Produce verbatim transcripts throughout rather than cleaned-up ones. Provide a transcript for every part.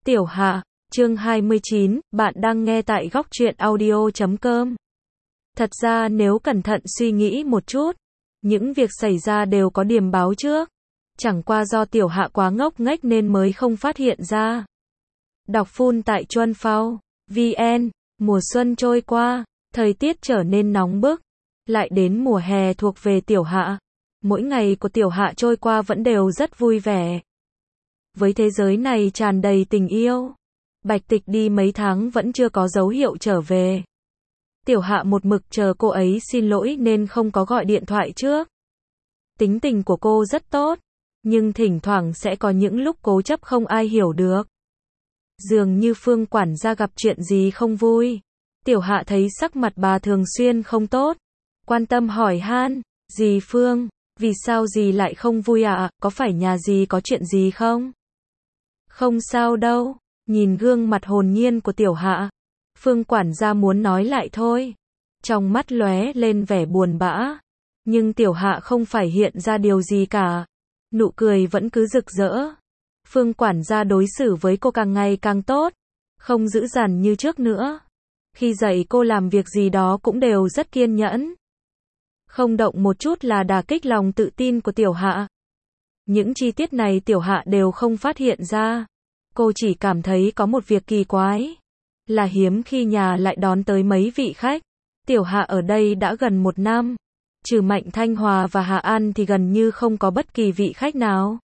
Tiểu Hạ, chương hai mươi chín, bạn đang nghe tại góc truyện audio chấm com. Thật ra nếu cẩn thận suy nghĩ một chút, những việc xảy ra đều có điềm báo trước. Chẳng qua do Tiểu Hạ quá ngốc nghếch nên mới không phát hiện ra. Đọc full tại Chuan Phao, vn, mùa xuân trôi qua, thời tiết trở nên nóng bức. Lại đến mùa hè thuộc về Tiểu Hạ. Mỗi ngày của Tiểu Hạ trôi qua vẫn đều rất vui vẻ. Với thế giới này tràn đầy tình yêu. Bạch Tịch đi mấy tháng vẫn chưa có dấu hiệu trở về. Tiểu Hạ một mực chờ cô ấy xin lỗi nên không có gọi điện thoại trước. Tính tình của cô rất tốt, nhưng thỉnh thoảng sẽ có những lúc cố chấp không ai hiểu được. Dường như Phương quản gia gặp chuyện gì không vui. Tiểu Hạ thấy sắc mặt bà thường xuyên không tốt. Quan tâm hỏi han, dì Phương, vì sao dì lại không vui ạ, có phải nhà dì có chuyện gì không? Không sao đâu, nhìn gương mặt hồn nhiên của Tiểu Hạ. Phương quản gia muốn nói lại thôi. Trong mắt lóe lên vẻ buồn bã. Nhưng Tiểu Hạ không phải hiện ra điều gì cả. Nụ cười vẫn cứ rực rỡ. Phương quản gia đối xử với cô càng ngày càng tốt. Không dữ dằn như trước nữa. Khi dạy cô làm việc gì đó cũng đều rất kiên nhẫn. Không động một chút là đả kích lòng tự tin của Tiểu Hạ. Những chi tiết này Tiểu Hạ đều không phát hiện ra. Cô chỉ cảm thấy có một việc kỳ quái. Là hiếm khi nhà lại đón tới mấy vị khách. Tiểu Hạ ở đây đã gần một năm. Trừ Mạnh Thanh Hòa và Hạ An thì gần như không có bất kỳ vị khách nào.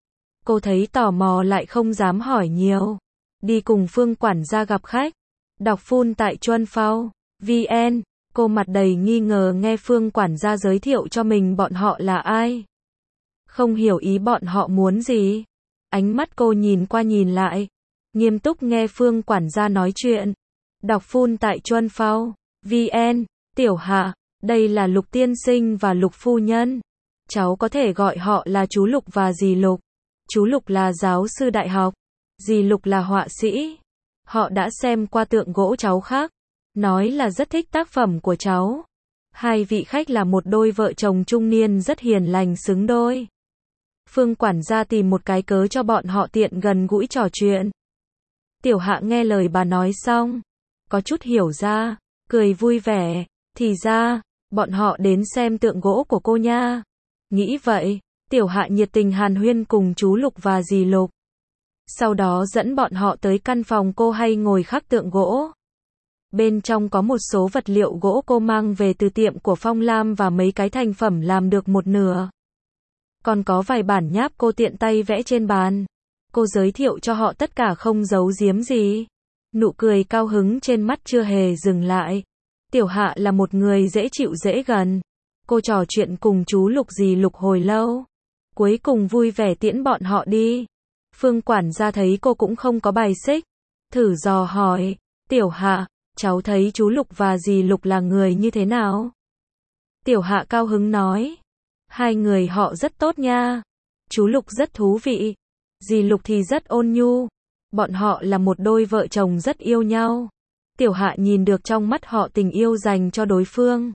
Cô thấy tò mò lại không dám hỏi nhiều. Đi cùng Phương quản gia gặp khách. Đọc full tại Chuan Phao, vn. Cô mặt đầy nghi ngờ nghe Phương quản gia giới thiệu cho mình bọn họ là ai. Không hiểu ý bọn họ muốn gì. Ánh mắt cô nhìn qua nhìn lại. Nghiêm túc nghe Phương quản gia nói chuyện. Đọc full tại Chuan Phao, vn. Tiểu Hạ, đây là Lục tiên sinh và Lục phu nhân. Cháu có thể gọi họ là chú Lục và dì Lục. Chú Lục là giáo sư đại học. Dì Lục là họa sĩ. Họ đã xem qua tượng gỗ cháu khác. Nói là rất thích tác phẩm của cháu. Hai vị khách là một đôi vợ chồng trung niên rất hiền lành xứng đôi. Phương quản gia tìm một cái cớ cho bọn họ tiện gần gũi trò chuyện. Tiểu Hạ nghe lời bà nói xong. Có chút hiểu ra. Cười vui vẻ. Thì ra, bọn họ đến xem tượng gỗ của cô nha. Nghĩ vậy, Tiểu Hạ nhiệt tình hàn huyên cùng chú Lục và dì Lục. Sau đó dẫn bọn họ tới căn phòng cô hay ngồi khắc tượng gỗ. Bên trong có một số vật liệu gỗ cô mang về từ tiệm của Phong Lam và mấy cái thành phẩm làm được một nửa. Còn có vài bản nháp cô tiện tay vẽ trên bàn. Cô giới thiệu cho họ tất cả không giấu giếm gì. Nụ cười cao hứng trên mắt chưa hề dừng lại. Tiểu Hạ là một người dễ chịu dễ gần. Cô trò chuyện cùng chú Lục dì Lục hồi lâu. Cuối cùng vui vẻ tiễn bọn họ đi. Phương quản gia thấy cô cũng không có bài xích. Thử dò hỏi, Tiểu Hạ, cháu thấy chú Lục và dì Lục là người như thế nào? Tiểu Hạ cao hứng nói. Hai người họ rất tốt nha. Chú Lục rất thú vị. Dì Lục thì rất ôn nhu. Bọn họ là một đôi vợ chồng rất yêu nhau. Tiểu Hạ nhìn được trong mắt họ tình yêu dành cho đối phương.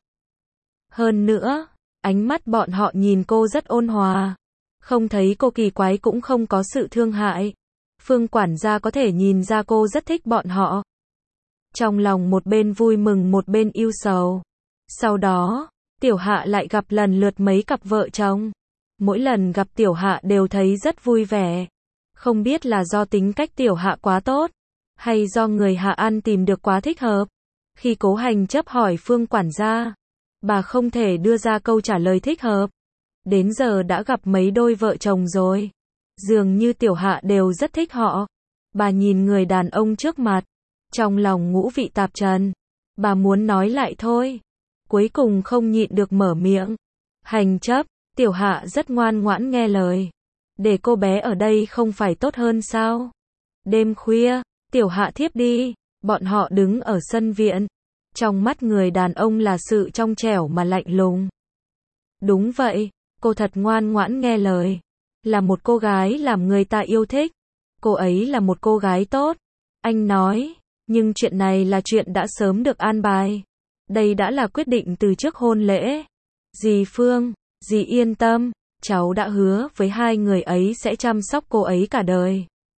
Hơn nữa, ánh mắt bọn họ nhìn cô rất ôn hòa. Không thấy cô kỳ quái cũng không có sự thương hại. Phương quản gia có thể nhìn ra cô rất thích bọn họ. Trong lòng một bên vui mừng một bên yêu sầu. Sau đó, Tiểu Hạ lại gặp lần lượt mấy cặp vợ chồng. Mỗi lần gặp Tiểu Hạ đều thấy rất vui vẻ. Không biết là do tính cách Tiểu Hạ quá tốt, hay do người Hạ An tìm được quá thích hợp. Khi Cố Hành chấp hỏi Phương quản gia, bà không thể đưa ra câu trả lời thích hợp. Đến giờ đã gặp mấy đôi vợ chồng rồi. Dường như Tiểu Hạ đều rất thích họ. Bà nhìn người đàn ông trước mặt. Trong lòng ngũ vị tạp trần. Bà muốn nói lại thôi. Cuối cùng không nhịn được mở miệng. Hành chấp, Tiểu Hạ rất ngoan ngoãn nghe lời. Để cô bé ở đây không phải tốt hơn sao? Đêm khuya, Tiểu Hạ thiếp đi. Bọn họ đứng ở sân viện. Trong mắt người đàn ông là sự trong trẻo mà lạnh lùng. Đúng vậy, cô thật ngoan ngoãn nghe lời. Là một cô gái làm người ta yêu thích. Cô ấy là một cô gái tốt. Anh nói, nhưng chuyện này là chuyện đã sớm được an bài. Đây đã là quyết định từ trước hôn lễ. Dì Phương, dì yên tâm, cháu đã hứa với hai người ấy sẽ chăm sóc cô ấy cả đời.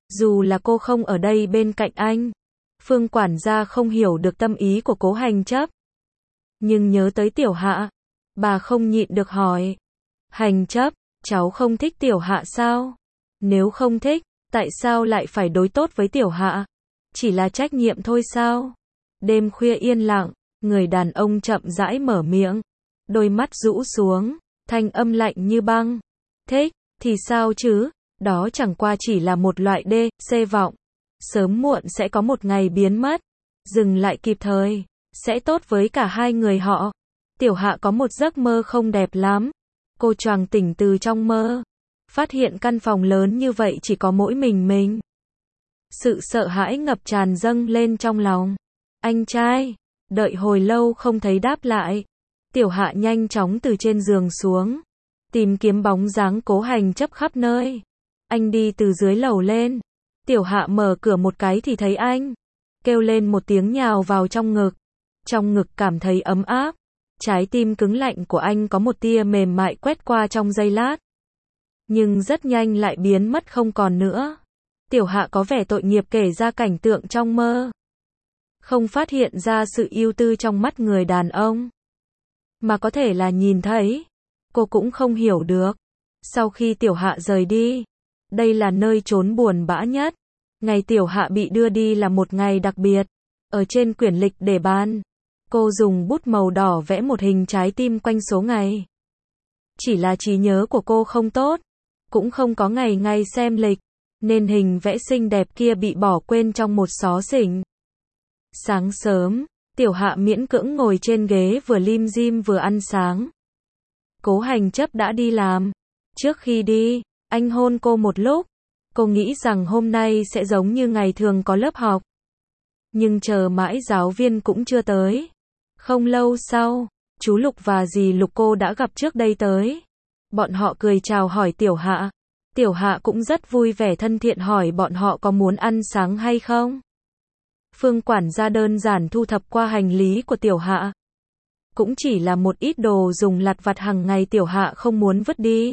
Dù là cô không ở đây bên cạnh anh. Phương quản gia không hiểu được tâm ý của Cố Hành Chấp. Nhưng nhớ tới Tiểu Hạ, bà không nhịn được hỏi. Hành Chấp, cháu không thích Tiểu Hạ sao? Nếu không thích, tại sao lại phải đối tốt với Tiểu Hạ? Chỉ là trách nhiệm thôi sao? Đêm khuya yên lặng, người đàn ông chậm rãi mở miệng. Đôi mắt rũ xuống, thanh âm lạnh như băng. Thích, thì sao chứ? Đó chẳng qua chỉ là một loại đê, xê vọng. Sớm muộn sẽ có một ngày biến mất. Dừng lại kịp thời, sẽ tốt với cả hai người họ. Tiểu Hạ có một giấc mơ không đẹp lắm. Cô choàng tỉnh từ trong mơ. Phát hiện căn phòng lớn như vậy chỉ có mỗi mình mình. Sự sợ hãi ngập tràn dâng lên trong lòng. Anh trai, đợi hồi lâu không thấy đáp lại. Tiểu Hạ nhanh chóng từ trên giường xuống. Tìm kiếm bóng dáng Cố Hành Chấp khắp nơi. Anh đi từ dưới lầu lên. Tiểu Hạ mở cửa một cái thì thấy anh. Kêu lên một tiếng nhào vào trong ngực. Trong ngực cảm thấy ấm áp. Trái tim cứng lạnh của anh có một tia mềm mại quét qua trong giây lát. Nhưng rất nhanh lại biến mất không còn nữa. Tiểu Hạ có vẻ tội nghiệp kể ra cảnh tượng trong mơ. Không phát hiện ra sự ưu tư trong mắt người đàn ông. Mà có thể là nhìn thấy. Cô cũng không hiểu được. Sau khi Tiểu Hạ rời đi, đây là nơi trốn buồn bã nhất. Ngày Tiểu Hạ bị đưa đi là một ngày đặc biệt. Ở trên quyển lịch để bàn, cô dùng bút màu đỏ vẽ một hình trái tim quanh số ngày. Chỉ là trí nhớ của cô không tốt, cũng không có ngày ngày xem lịch, nên hình vẽ xinh đẹp kia bị bỏ quên trong một xó xỉnh. Sáng sớm, Tiểu Hạ miễn cưỡng ngồi trên ghế vừa lim dim vừa ăn sáng. Cố Hành Chấp đã đi làm. Trước khi đi, anh hôn cô một lúc. Cô nghĩ rằng hôm nay sẽ giống như ngày thường có lớp học. Nhưng chờ mãi giáo viên cũng chưa tới. Không lâu sau, chú Lục và dì Lục cô đã gặp trước đây tới. Bọn họ cười chào hỏi Tiểu Hạ. Tiểu Hạ cũng rất vui vẻ thân thiện hỏi bọn họ có muốn ăn sáng hay không. Phương quản gia đơn giản thu thập qua hành lý của Tiểu Hạ. Cũng chỉ là một ít đồ dùng lặt vặt hàng ngày Tiểu Hạ không muốn vứt đi.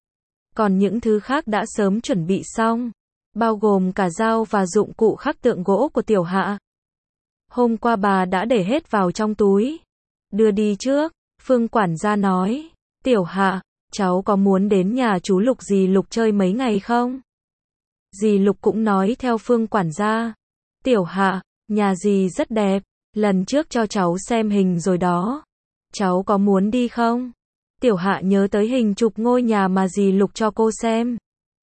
Còn những thứ khác đã sớm chuẩn bị xong, bao gồm cả dao và dụng cụ khắc tượng gỗ của Tiểu Hạ. Hôm qua bà đã để hết vào trong túi. Đưa đi trước, Phương quản gia nói. Tiểu Hạ, cháu có muốn đến nhà chú Lục dì Lục chơi mấy ngày không? Dì Lục cũng nói theo Phương quản gia. Tiểu Hạ, nhà dì rất đẹp, lần trước cho cháu xem hình rồi đó. Cháu có muốn đi không? Tiểu Hạ nhớ tới hình chụp ngôi nhà mà dì Lục cho cô xem.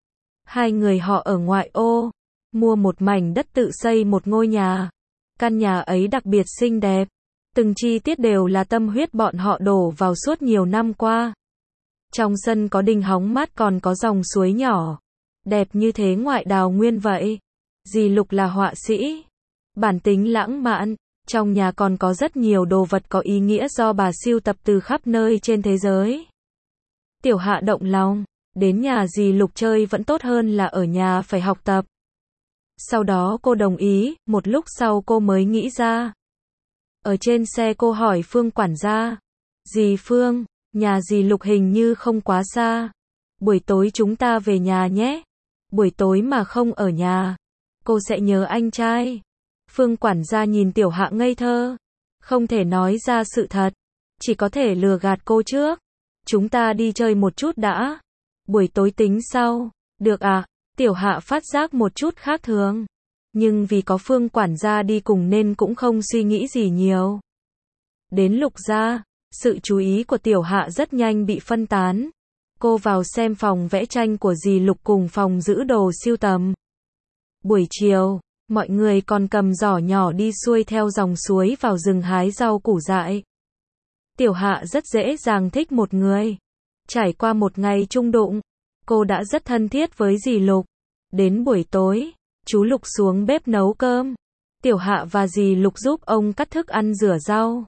Hai người họ ở ngoại ô, mua một mảnh đất tự xây một ngôi nhà. Căn nhà ấy đặc biệt xinh đẹp. Từng chi tiết đều là tâm huyết bọn họ đổ vào suốt nhiều năm qua. Trong sân có đình hóng mát còn có dòng suối nhỏ. Đẹp như thế ngoại đào nguyên vậy. Dì Lục là họa sĩ. Bản tính lãng mạn. Trong nhà còn có rất nhiều đồ vật có ý nghĩa do bà sưu tập từ khắp nơi trên thế giới. Tiểu Hạ động lòng. Đến nhà dì Lục chơi vẫn tốt hơn là ở nhà phải học tập. Sau đó cô đồng ý, một lúc sau cô mới nghĩ ra. Ở trên xe cô hỏi Phương quản gia. Dì Phương, nhà dì Lục hình như không quá xa. Buổi tối chúng ta về nhà nhé. Buổi tối mà không ở nhà, cô sẽ nhớ anh trai. Phương quản gia nhìn Tiểu Hạ ngây thơ. Không thể nói ra sự thật. Chỉ có thể lừa gạt cô trước. Chúng ta đi chơi một chút đã. Buổi tối tính sau. Được à? Tiểu Hạ phát giác một chút khác thường. Nhưng vì có Phương quản gia đi cùng nên cũng không suy nghĩ gì nhiều. Đến Lục gia, sự chú ý của Tiểu Hạ rất nhanh bị phân tán. Cô vào xem phòng vẽ tranh của dì Lục cùng phòng giữ đồ sưu tầm. Buổi chiều, mọi người còn cầm giỏ nhỏ đi xuôi theo dòng suối vào rừng hái rau củ dại. Tiểu Hạ rất dễ dàng thích một người. Trải qua một ngày chung đụng, cô đã rất thân thiết với dì Lục. Đến buổi tối, chú Lục xuống bếp nấu cơm. Tiểu Hạ và dì Lục giúp ông cắt thức ăn rửa rau.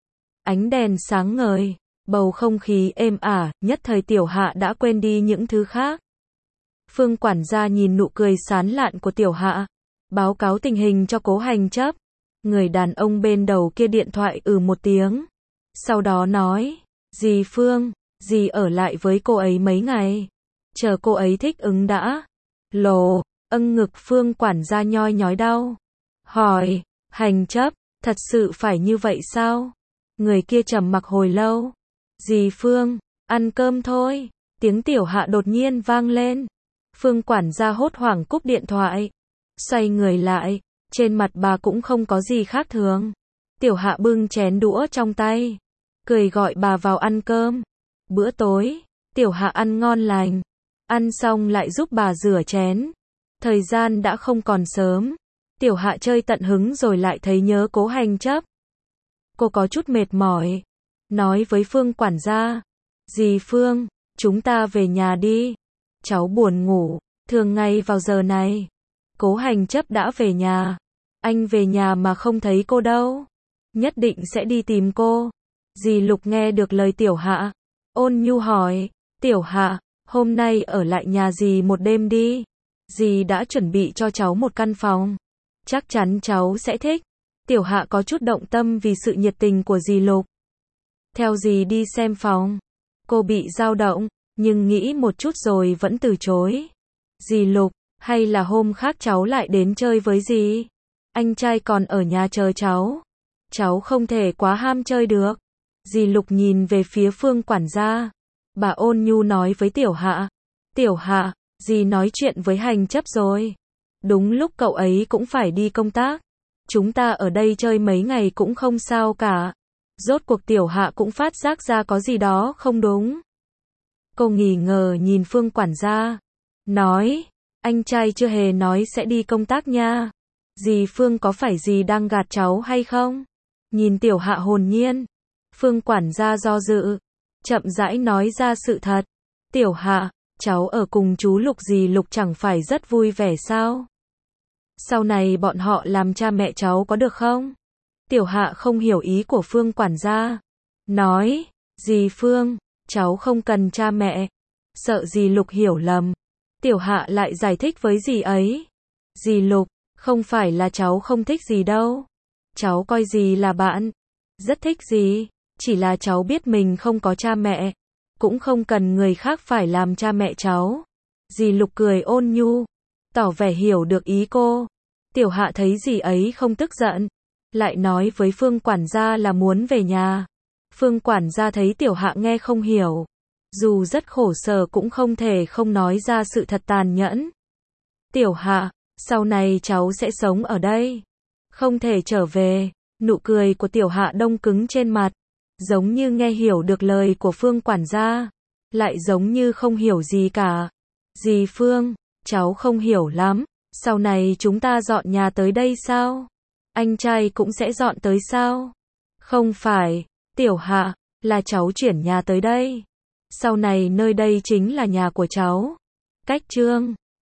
Ánh đèn sáng ngời, bầu không khí êm ả, nhất thời Tiểu Hạ đã quên đi những thứ khác. Phương quản gia nhìn nụ cười sán lạn của Tiểu Hạ, báo cáo tình hình cho Cố Hành Chấp. Người đàn ông bên đầu kia điện thoại ừ một tiếng. Sau đó nói, dì Phương, dì ở lại với cô ấy mấy ngày. Chờ cô ấy thích ứng đã. Lồ, Âng ngực Phương quản gia nhoi nhói đau. Hỏi, hành chấp, thật sự phải như vậy sao? Người kia trầm mặc hồi lâu. Dì Phương, ăn cơm thôi. Tiếng Tiểu Hạ đột nhiên vang lên. Phương quản gia hốt hoảng cúp điện thoại. Xoay người lại, trên mặt bà cũng không có gì khác thường. Tiểu Hạ bưng chén đũa trong tay, cười gọi bà vào ăn cơm. Bữa tối, Tiểu Hạ ăn ngon lành. Ăn xong lại giúp bà rửa chén. Thời gian đã không còn sớm. Tiểu Hạ chơi tận hứng rồi lại thấy nhớ Cố Hành Chấp. Cô có chút mệt mỏi, nói với Phương quản gia. Dì Phương, chúng ta về nhà đi. Cháu buồn ngủ, thường ngày vào giờ này. Cố Hành Chấp đã về nhà. Anh về nhà mà không thấy cô đâu. Nhất định sẽ đi tìm cô. Dì Lục nghe được lời Tiểu Hạ, ôn nhu hỏi. Tiểu Hạ, hôm nay ở lại nhà dì một đêm đi. Dì đã chuẩn bị cho cháu một căn phòng. Chắc chắn cháu sẽ thích. Tiểu Hạ có chút động tâm vì sự nhiệt tình của dì Lục. Theo dì đi xem phòng. Cô bị dao động, nhưng nghĩ một chút rồi vẫn từ chối. Dì Lục, hay là hôm khác cháu lại đến chơi với dì? Anh trai còn ở nhà chờ cháu. Cháu không thể quá ham chơi được. Dì Lục nhìn về phía Phương quản gia. Bà ôn nhu nói với Tiểu Hạ. Tiểu Hạ, dì nói chuyện với Hành Chấp rồi. Đúng lúc cậu ấy cũng phải đi công tác. Chúng ta ở đây chơi mấy ngày cũng không sao cả. Rốt cuộc Tiểu Hạ cũng phát giác ra có gì đó không đúng. Cô nghi ngờ nhìn Phương quản gia. Nói, anh trai chưa hề nói sẽ đi công tác nha. Dì Phương có phải dì đang gạt cháu hay không? Nhìn Tiểu Hạ hồn nhiên. Phương quản gia do dự. Chậm rãi nói ra sự thật. Tiểu Hạ, cháu ở cùng chú Lục dì Lục chẳng phải rất vui vẻ sao? Sau này bọn họ làm cha mẹ cháu có được không? Tiểu Hạ không hiểu ý của Phương quản gia. Nói, dì Phương, cháu không cần cha mẹ. Sợ dì Lục hiểu lầm. Tiểu Hạ lại giải thích với dì ấy. Dì Lục, không phải là cháu không thích dì đâu. Cháu coi dì là bạn. Rất thích dì. Chỉ là cháu biết mình không có cha mẹ. Cũng không cần người khác phải làm cha mẹ cháu. Dì Lục cười ôn nhu, tỏ vẻ hiểu được ý cô. Tiểu Hạ thấy dì ấy không tức giận, lại nói với Phương quản gia là muốn về nhà. Phương quản gia thấy Tiểu Hạ nghe không hiểu. Dù rất khổ sở cũng không thể không nói ra sự thật tàn nhẫn. Tiểu Hạ, sau này cháu sẽ sống ở đây. Không thể trở về. Nụ cười của Tiểu Hạ đông cứng trên mặt. Giống như nghe hiểu được lời của Phương quản gia. Lại giống như không hiểu gì cả. Dì Phương, cháu không hiểu lắm. Sau này chúng ta dọn nhà tới đây sao? Anh trai cũng sẽ dọn tới sao? Không phải, Tiểu Hạ, là cháu chuyển nhà tới đây. Sau này nơi đây chính là nhà của cháu. Cách chương